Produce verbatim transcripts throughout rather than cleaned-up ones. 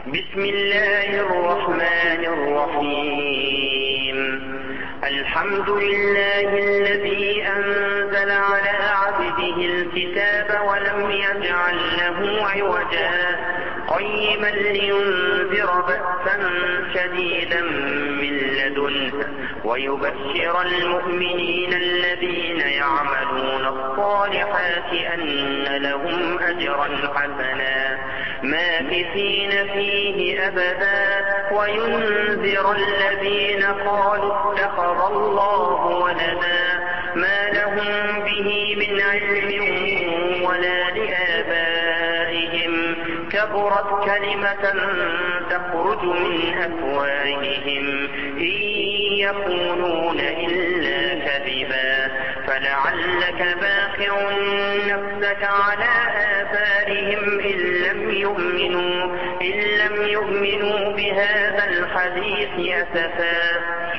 بسم الله الرحمن الرحيم. الحمد لله الذي أنزل على عبده الكتاب ولم يجعل له عوجا قيما لينذر بأسا شديدا من لدنه ويبشر المؤمنين الذين يعملون الصالحات أن لهم أجرا حسنا ماكثين فيه أبدا وينذر الذين قالوا اتخذ الله ولدا ما لهم به من علم ولا لآبائهم كبرت كلمة تخرج من أفواههم إن يقولون إلا كذبا فلعلك باخع نفسك على آثارهم إن لم يؤمنوا, إن لم يؤمنوا بهذا الحديث أسفا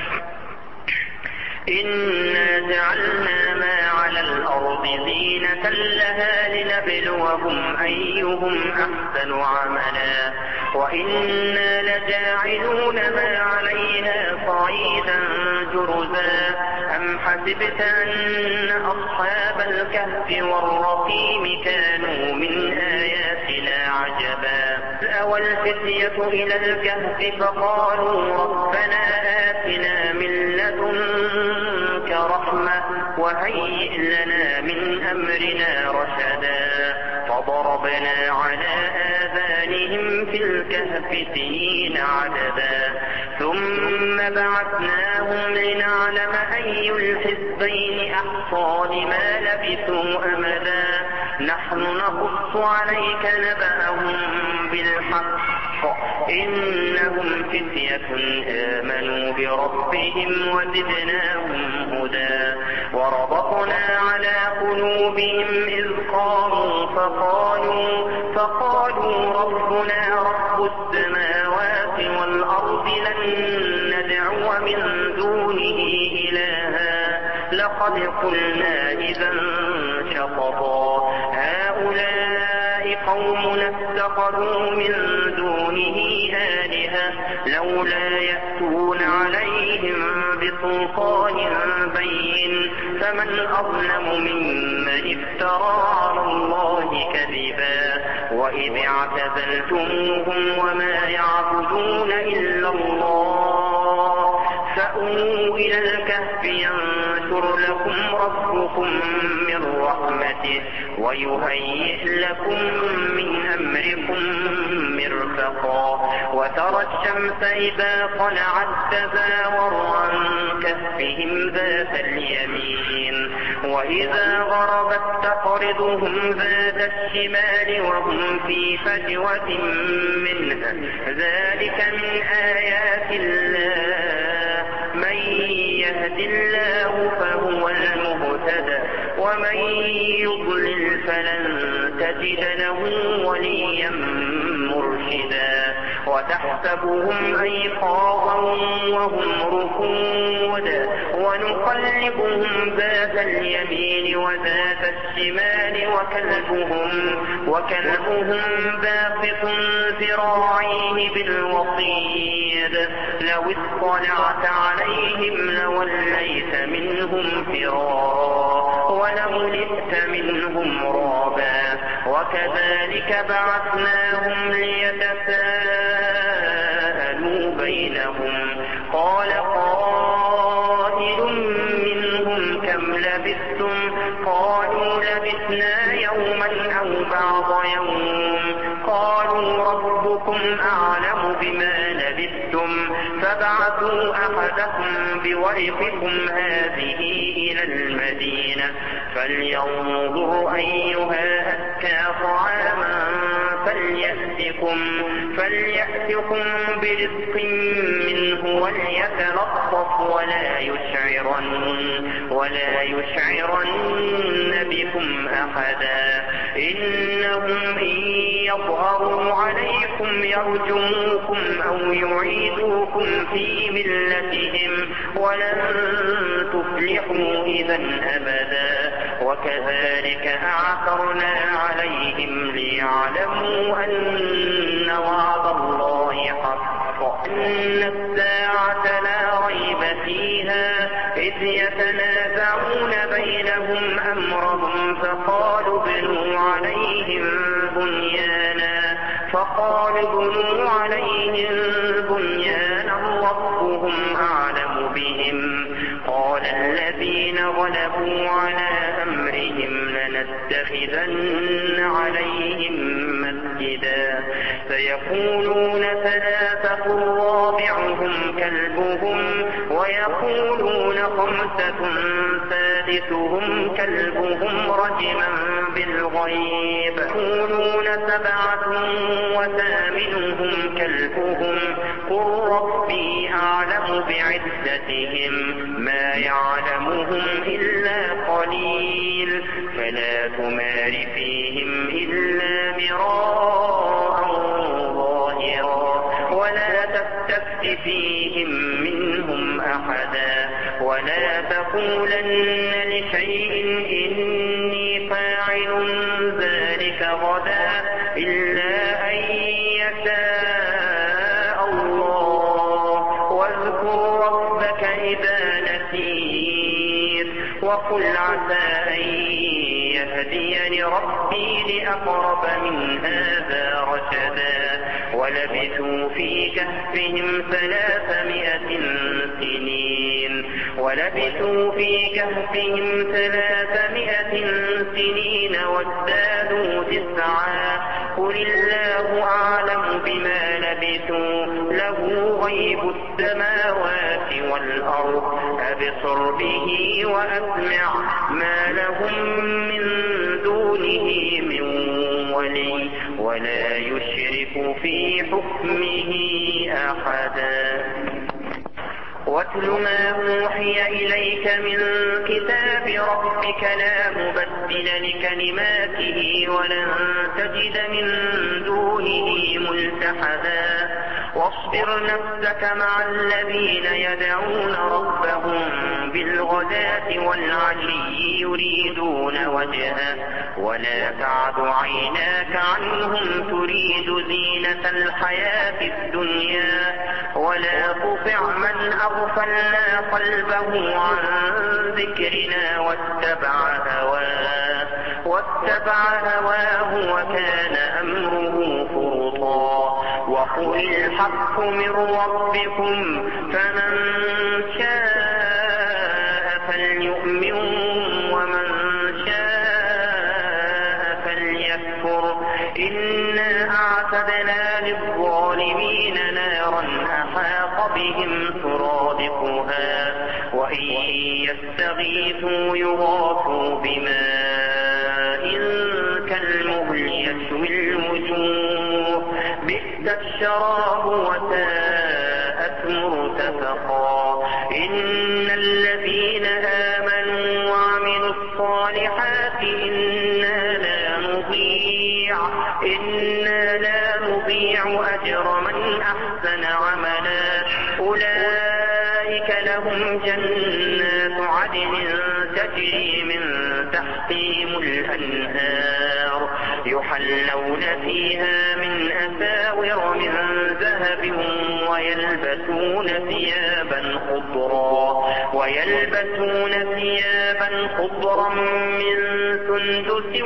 إنا جعلنا ما على الأرض زينة لها لنبلوهم أيهم أحسن عملا وإنا لجاعلون ما عليها صعيدا جرزا أم حسبت أن أصحاب الكهف والرقيم كانوا من آياتنا عجبا أوى الفتية إلى الكهف فقالوا ربنا آتنا من لدنك رحمة وهيئ لنا من أمرنا رشدا فضربنا على آذانهم في الكهف سنين عددا ثم بعثناهم لنعلم أي الحزبين أحصى لما لبثوا أمدا نحن نقص عليك نبأهم بالحق إنهم فتية آمنوا بربهم وزدناهم هدى وربطنا على قلوبهم إذ قاموا فقالوا, فقالوا ربنا رب السماوات والأرض لن ندعو من دونه إلها لقد قلنا إذا شططا هؤلاء قوم اتخذوا من دونه آلهة لولا يأتون عليهم بسلطان بين فمن أظلم ممن افترى على الله كذبا وإذ اعتزلتموهم وما يعبدون إلا الله فأووا إلى الكهف ينشر لكم ربكم من رحمته ويهيئ لكم من أمركم مرفقا وترى الشمس إذا طلعت تزاور عن كهفهم ذات اليمين وإذا غربت تقرضهم ذات الشمال وهم في فجوة منها ذلك من آيات الله من يهد الله فهو المهتدى ومن يضلل فلن تجد له وليا مرشدا وتحسبهم أيقاظا وهم ركود ونقلبهم ذات اليمين وذات الشمال وكلبهم, وكلبهم باسط ذراعيه بالوصيد لو اطلعت عليهم لوليت منهم فرارا ولملئت منهم رعبا وكذلك بعثناهم ليتساءلوا بينهم قال قائل منهم كم لبثتم قالوا لبثنا يوما أو بعض يوم قالوا ربكم أعلم بما لبثتم فابعثوا أحدكم بورقكم هذه إلى المدينة فلينظر أيها أزكى طعاما فليأتكم, فليأتكم برزق منه وليتلطف ولا يشعرن, ولا يشعرن بكم أحدا إنهم إن يظهروا عليكم يرجموكم أو يعيدوكم في ملتهم ولن تفلحوا إذا أبدا وكذلك أعثرنا عليهم ليعلموا أن وعد الله إذ يتنازعون بينهم أمرهم فقالوا ابنوا عليهم بنيانا فقالوا ابنوا عليهم بنيانا ربهم أعلم بهم قال الذين غلبوا على أمرهم لنتخذن عليهم مسجدا فيقولون ثلاثة رابعهم كلبهم ويقولون خمسة سادسهم كلبهم رجما بالغيب يقولون سبعة وثامنهم كلبهم قل ربي أعلم بعدتهم ما يعلمهم إلا قليل فلا تمار فيهم إلا مراء ظاهرا ولا تستفت فيهم منهم أحدا ولا تقولن لشيء إني فاعل ذلك غدا إلا أن يشاء الله واذكر ربك إذا نسيت وقل عسى أن يهديني ربي لأقرب من هذا رشدا ولبثوا في كهفهم ثلاثمائة سنين ولبثوا في كهفهم ثلاثمائة سنين وازدادوا تسعا قل الله أعلم بما لبثوا له غيب السماوات والأرض أبصر به وأسمع ما لهم من دونه من ولي ولا يشرك في حكمه أحدا واتل ما أوحي إليك من كتاب ربك لا مبدل لكلماته ولن تجد من دونه ملتحدا واصبر نفسك مع الذين يدعون ربهم بالغداة والعشي يريدون وجهه ولا تعد عيناك عنهم تريد زينة الحياة الدنيا ولا تطع من أغفلنا قلبه عن ذكرنا واتبع هواه واتبع هواه وكان أمره فرطا وقل الحق من ربكم فمن شاء فليؤمن ومن شاء فليكفر إنا أعتدنا للظالمين نارا أحاط بهم سرادقها وإن يستغيثوا يغاثوا بماء كالمهل يشوي الوجوه بئس الشراب وساءت مرتفقا إن الذين آمنوا وعملوا الصالحات إنا لا نضيع إنا لا نضيع أجر من أحسن عملا أولئك لهم جنات عدن تجري من تحتهم الأنهار يحلون فيها من أساور من ذهب ويلبسون ثيابا خضرا ويلبسون ثيابا خضرا من سندس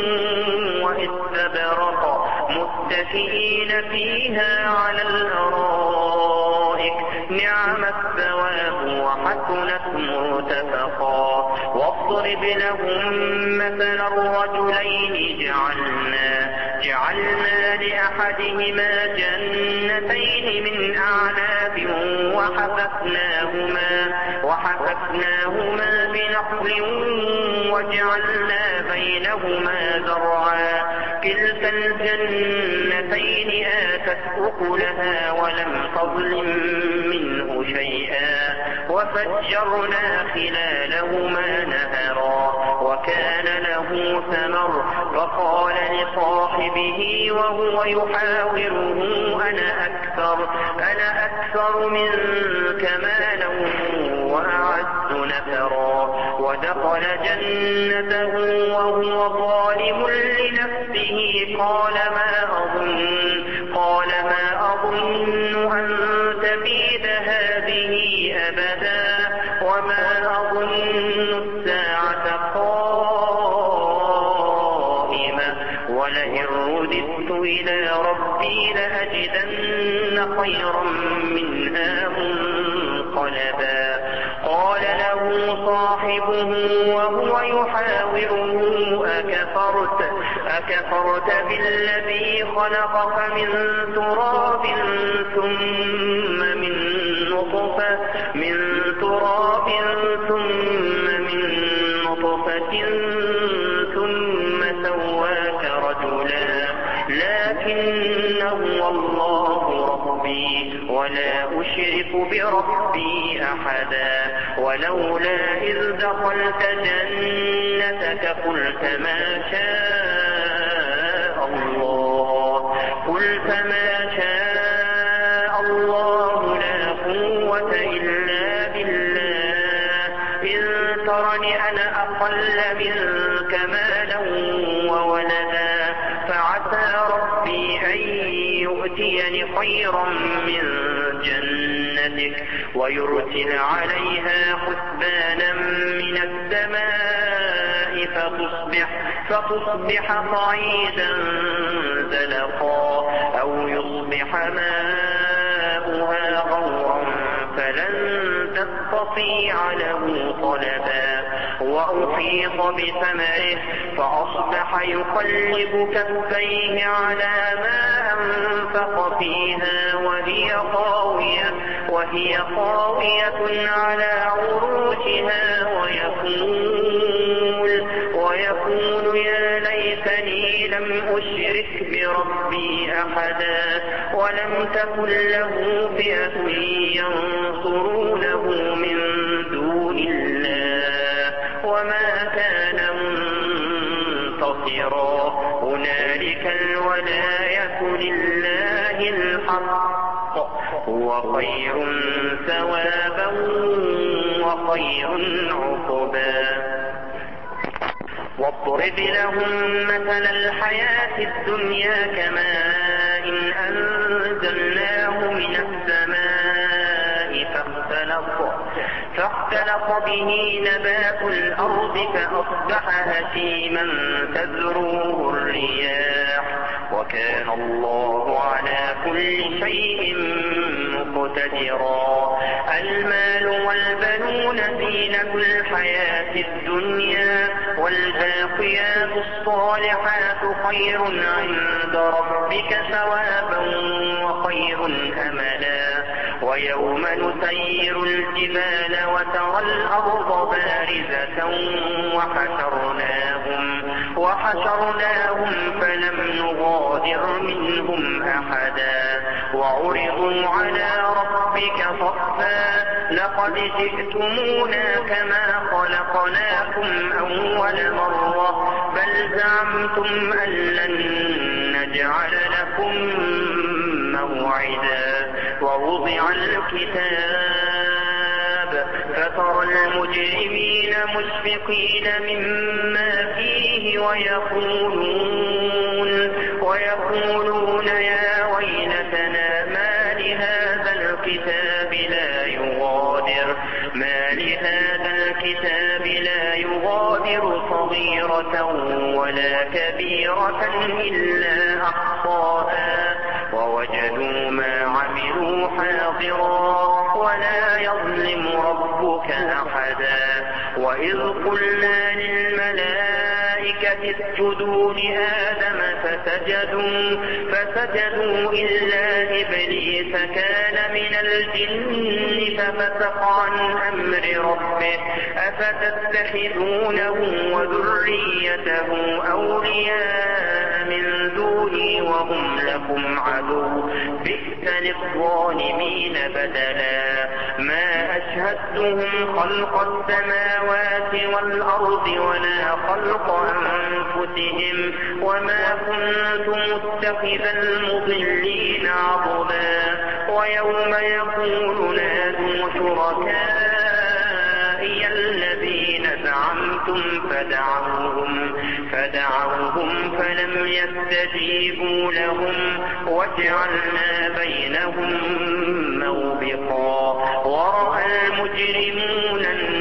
واستبرق متكئين فيها على الأرائك نعم الثواب وحسنت مرتفقا واضرب لهم مثلا الرجلين جعلنا جعلنا لأحدهما جنتين من أعناب وحففناهما وحففناهما بنخل وجعلنا بينهما زرعا كلتا الجنتين آتت أكلها ولم تظلم منه شيئا وفجرنا خلالهما نهرا وكان له ثمر فقال لصاحبه وهو يحاوره أنا أكثر أنا أكثر منك مالا وأعز نفرا ودخل جنته وهو ظالم لنفسه قال ما أظن قال ما أظن أن تبيد هذه أبدا وما أظن الساعة قائمة ولئن رددت إلى ربي لأجدن خيرا منها منقلبا. قال له صاحبه وهو يحاوره أكفرت, أكفرت بالذي خلقك من تراب ثم من نطفة, من تراب ثم من نطفة ثم سواك رجلا لكن هو الله ربي ولا أشرك بربي أحدا. ولولا إذ دخلت جنتك قلت ما شاء الله قلت ما شاء الله لا قوة إلا بالله إن ترني أنا أقل منك مالا وولدا فعسى ربي أن يؤتيني خيرا من جنتك ويرسل عليها حسبانا من السماء فتصبح, فتصبح صعيدا زلقا أو يصبح ماؤها غورا فلن تستطيع له طلبا. وأحيط بثمره فأصبح يقلب كفيه على ما أنفق فيها وهي خاوية, وهي خاوية على عروشها ويقول, ويقول يا ليتني لم أشرك بربي أحدا ولم تكن له فئة ينصرونه من دون الله وما كان منتصرا. هنالك الولاية لله الحق هو خير ثوابا وخير عقبا. واضرب لهم مثل الحياة الدنيا كماء أنزلناه من السماء فاختلط, فاختلط به نبات الأرض فأصبح هشيما تذروه الرياح وكان الله على كل شيء مقتدرا. المال والبنون زينة الحياة الدنيا والباقيات الصالحات خير عند ربك ثوابا وخير أملا. ويوم نسير الجبال وترى الأرض بارزة وحشرناهم, وحشرناهم فلم نغادر منهم أحدا. وعرضوا على ربك صفا لقد جئتمونا كما خلقناكم أول مرة بل زعمتم أن لن نجعل لكم موعدا. ووضع الكتاب فترى المجرمين مشفقين مما فيه ويقولون, ويقولون يا ويلتنا ما لهذا الكتاب لا يغادر, ما لهذا الكتاب لا يغادر صغيرة ولا كبيرة إلا أحصاها ووجدوا ما عملوا حاضرا ولا يظلم ربك أحدا. وإذ قلنا للملائكة اسجدوا لآدم فسجدوا, فسجدوا إلا إبليس كان من الجن ففسق عن أمر ربه أفتتخذونه وذريته أولياء من دوني وهم لكم عدو بئس للظالمين بدلا. ما أشهدتهم خلق السماوات والأرض ولا خلق أنفسهم وما كنت متخذ المضلين عضدا. ويوم يقول نادوا شركائي الذين زعمتم فدعوهم, فدعوهم فلم يستجيبوا لهم وجعلنا بينهم موبقا. ورأى المجرمون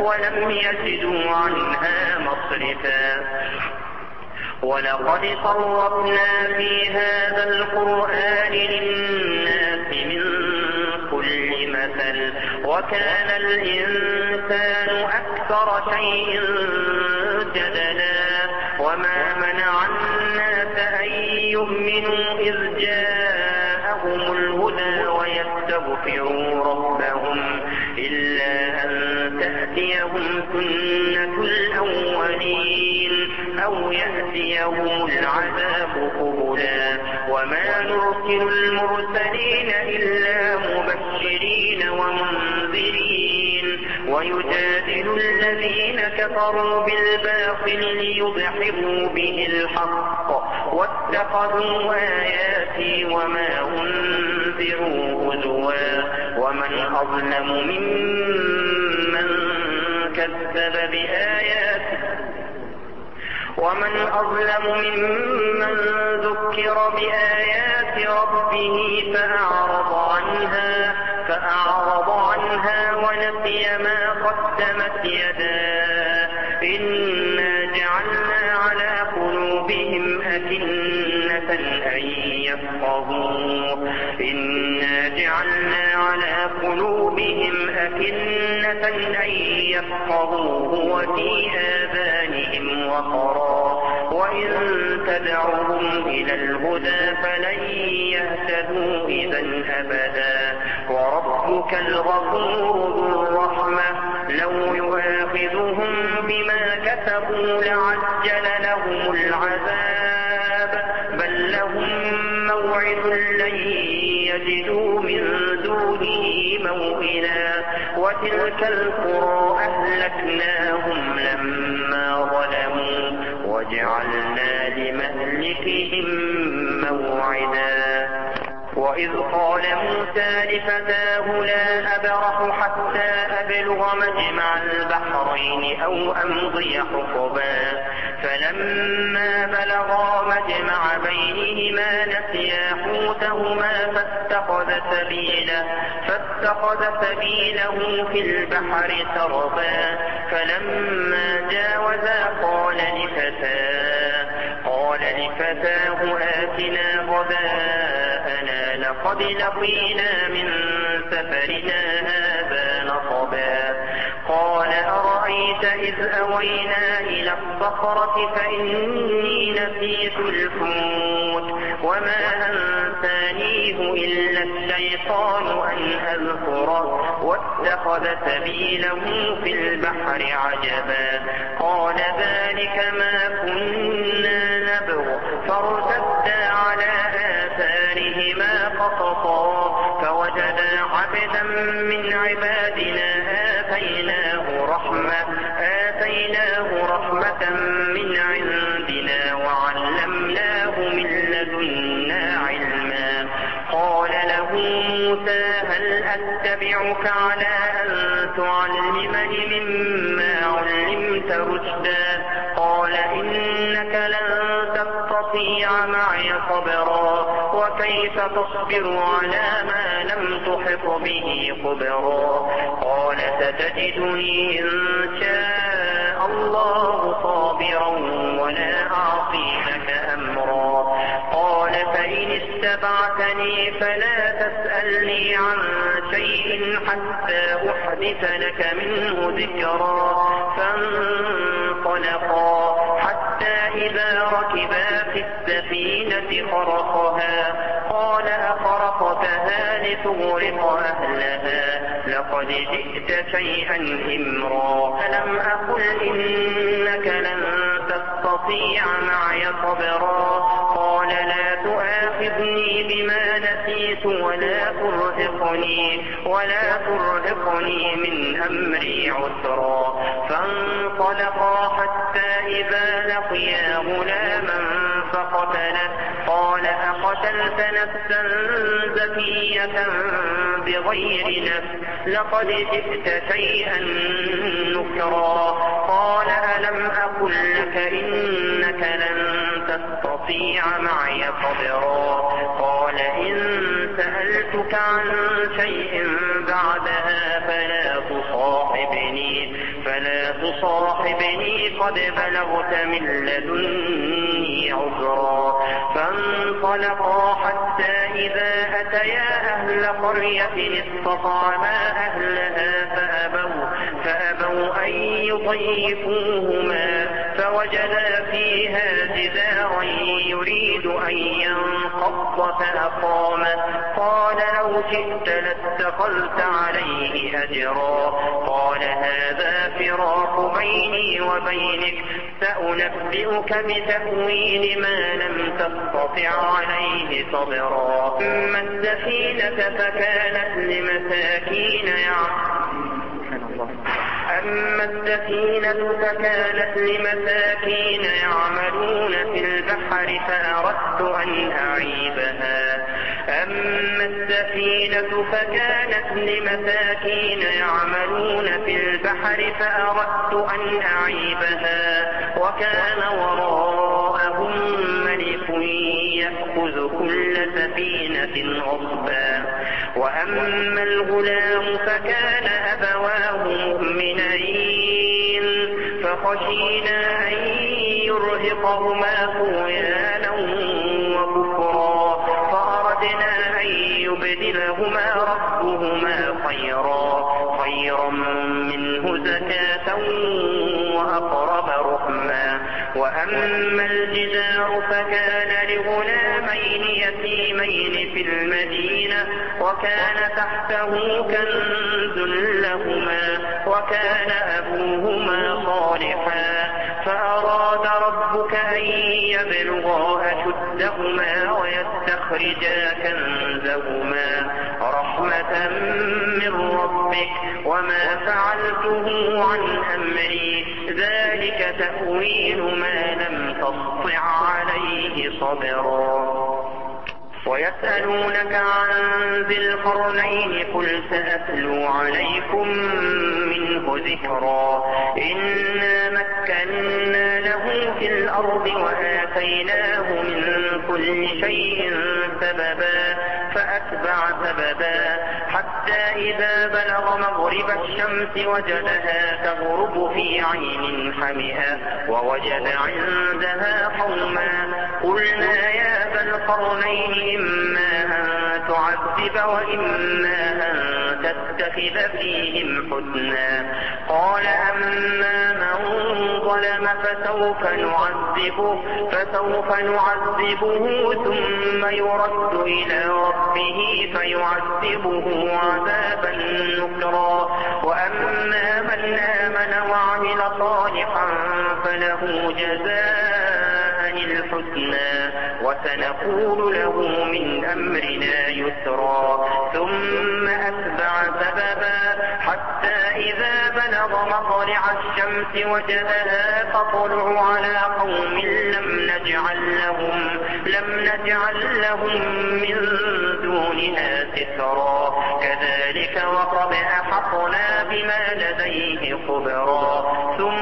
ولم يجدوا عنها مصرفا ولقد صرفنا في هذا القرآن للناس من كل مثل وكان الإنسان أكثر شيء جدلا وما منع الناس أن يؤمنوا إذ جاءهم الهدى ويستغفروا ربهم إلا أن تأتيهم سنة الأولين أو يأتيهم العذاب قبلا وما نرسل المرسلين إلا مبشرين ومنذرين ويجادل الذين كفروا بالباطل ليضحكوا به الحق واتخذوا آياتي وما أنذروا هزوا ومن أظلم ممن كذب بآياته ومن أظلم ممن ذكر بآيات ربه فأعرض عنها فأعرض عنها ونسي ما قدمت يداه إنا جعلنا على قلوبهم أكنة أن يفقهوه إنا جعلنا على قلوبهم أكنة أن يفقهوه وفي آذانهم وقرا وإن تدعوهم إلى الهدى فلن يهتدوا إذا أبدا وربك الغفور ذو الرحمة لو يؤاخذهم بما كسبوا لعجل لهم العذاب بل لهم موعد لن يجدوا من دونه موئلا وتلك القرى أهلكناهم لما ظلموا وجعلنا لمهلكهم موعدا وإذ قال موسى لفتاه لا أبرح حتى أبلغ مجمع البحرين أو أمضي حقبا فلما بلغا مجمع بينهما نسيا حوتهما فاتخذ سبيله فاتخذ سبيله في البحر سربا فلما جاوزا قال لفتاه قال لفتاه آتنا غداءنا لقد لقينا من سفرنا هذا نصبا قال أرأيت إذ أوينا إلى الصخرة فإني نسيت الحوت وما أنسانيه إلا الشيطان أن أذكره واتخذ سبيله في البحر عجبا قال ذلك ما كنا نبغ فارتدا على آثارهما قصصا فوجدا عبدا من عبادنا آتيناه رحمة آتيناه رحمة من عندنا وعلمناه من لدنا علما قال له موسى هل أتبعك على أن تعلمني مما علمت رشدا قال إنك لن تستطيع معي صبرا وكيف تصبر على ما لم تحط به خبرا قال ستجدني إن شاء الله صابرا ولا أعصي لك أمرا قال فإن اتبعتني فلا تسألني عن شيء حتى أحدث لك منه ذكرا فانطلقا حتى إذا ركبا في السفينة خرقها قال أخرقتها لتغرق أهلها لقد جئت شيئا إمرا ألم أقل إنك لن تستطيع معي صبرا قال لا تؤاخذني بما نسيت ولا ترهقني ولا ترهقني من أمري عسرا فانطلقا حتى إذا لقيا غلاما فقتله قال أقتلت نفسا زكية بغير نفس لقد جئت شيئا نكرا قال ألم أقل لك إنك لن تستطيع معي صبرا قال إن سألتك عن شيء بعدها فلا تصاحبني فلا صاحبني قد بلغت من لدني عذرا. فانطلقا حتى إذا أتيا أهل قرية استطعما أهلها فأبوا, فأبوا أن يضيفوهما فوجدا فيها جدارا يريد أن ينقض فأقامه. قال لو شئت لاتخذت عليه أجرا. قال هذا فراق بيني وبينك سأنبئك بتأويل ما لم تستطع عليه صبرا. أما السفينة فكانت لمساكين أما السفينة فكانت لمساكين يعملون في البحر فأردت أن أعيبها أما السفينة فكانت لمساكين يعملون في البحر فأردت أن أعيبها وكان وراءهم ملك يأخذ كل سفينة غصبا. وأما الغلام فكان أبواه مؤمنين فخشينا أن يرهقهما طغيانا وكفرا فأردنا أن يبدلهما ربهما خيرا خيرا منه زكاة وأقرب رحما. وأما الجدار فكان لغلامين يتيمين في المدينة وكان تحته كنز لهما وكان أبوهما صالحا فأراد ربك أن يبلغا أشدهما ويستخرجا كنزهما رحمة من ربك وما فعلته عن أمري ذلك تأويل ما لم تسطع عليه صبرا. ويسألونك عن ذي القرنين قل سأتلو عليكم منه ذكرا. إنا مكنا له في الأرض وآتيناه من كل شيء سببا فأتبع سببا حتى إذا بلغ مغرب الشمس وجدها تغرب في عين حمئة ووجد عندها قوما قلنا يا ذا القرنين إما أن تعذب وإما أن تتخذ فيهم حسنا. قال أما من ظلم فسوف نعذبه, فسوف نعذبه ثم يرد إلى ربه فيعذبه عذابا نكرا. وأما من آمن وعمل صالحا فله جزاء الحسنى وسنقول له من أمرنا يسرا. ثم أتبع سببا حتى إذا بلغ مطلع الشمس وجدها تطلع على قوم لم نجعل لهم لم نجعل لهم من دونها سترا. كذلك وقد أحطنا بما لديه خبرا.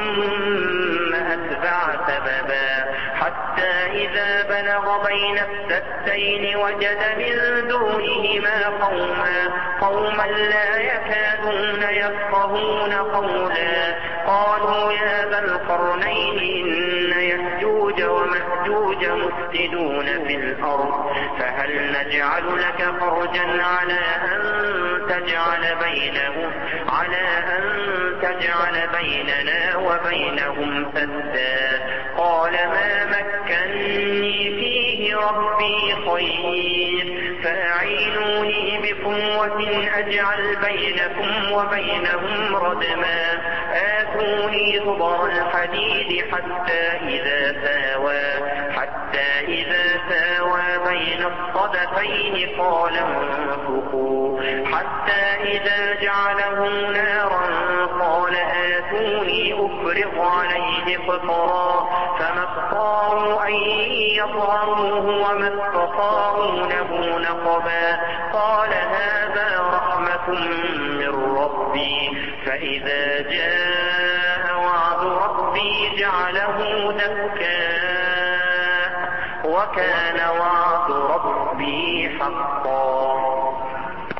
ثم أتبع سببا حتى إذا بلغ بين السدين وجد من دونهما قوما قوما لا يكادون يفقهون قولا. قالوا يا ذا القرنين إن يأجوج ومأجوج مفسدون في الأرض فهل نجعل لك خرجا على أن تجعل بينهم على أن تجعل بيننا وبينهم سدا. قال ما مكني فيه ربي خير فأعينوني بقوة أجعل بينكم وبينهم ردما. آتوني زبر الحديد حتى إذا ساوى حتى إذا ساوى بين الصدفين قال انفخوا حتى إذا جعله نارا قال آتوني أفرغ عليه قطرا. فما استطاعوا أن يظهروه وما استطاعوا له نقبا. قال هذا رحمة من ربي فإذا جاء وعد ربي جعله دكا وكان وعد ربي حقا.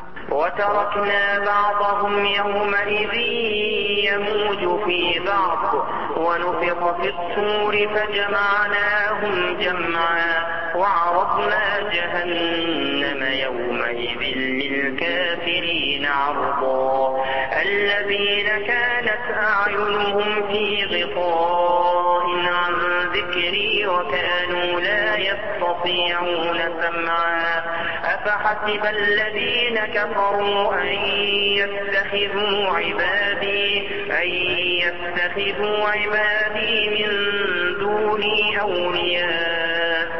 وتركنا بعضهم يومئذ يموج في بعض ونفخ في الصور فجمعناهم جمعا وعرضنا جهنم يومئذ للكافرين عرضا الذين كانت أعينهم في غطاء عن ذكري وكانوا لا يستطيعون سمعا أفحسب الذين كفروا أن يتخذوا عبادي أن يتخذوا عبادي من دوني أولياء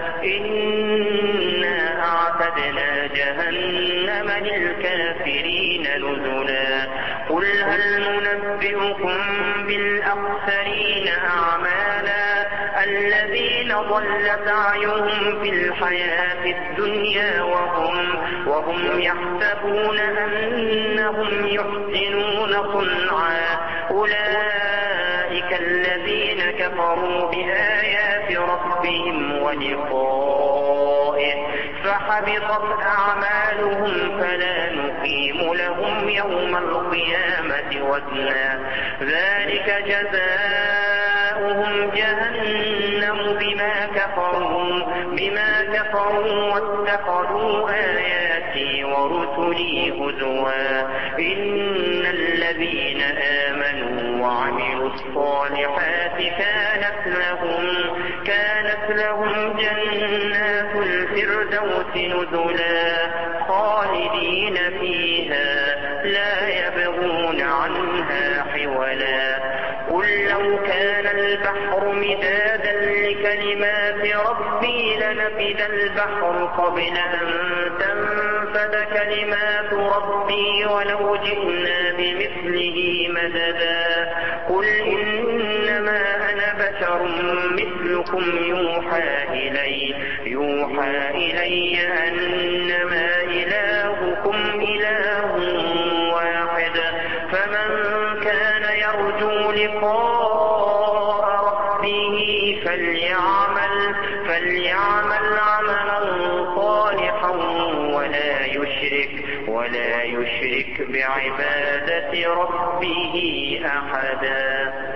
إنا أعتدنا جهنم للكافرين نزلا قل هل ننبئكم بالأخسرين أعمالا الذين ضل سعيهم في الحياة الدنيا وهم, وهم يحسبون أنهم يحسنون صنعا أولئك الذين كفروا بآيات ربهم ولقائه فحبطت أعمالهم فلا نقيم لهم يوم القيامة وزنا ذلك جزاؤهم جهنم بما كفروا بما كفروا واتخذوا آياتي ورسلي هزوا إن الذين آمنوا وعملوا الصالحات كانت لهم كانت لهم جنات الفردوس نزلا خالدين فيها لا يبغون عنها حولا قل لو كان البحر مدادا لكلمات ربي لنفد البحر قبل أن تنفد كلمات ربي ولو جئنا بمثله مددا قل إنما أنا بشر مثلكم يوحى إلي يوحى إلي أنما إلهكم إله واحد فمن كان يرجو لقاء ربه فليعمل فليعمل عملا صالحا ولا يشرك ولا يشرك بعبادة ربه أحدا.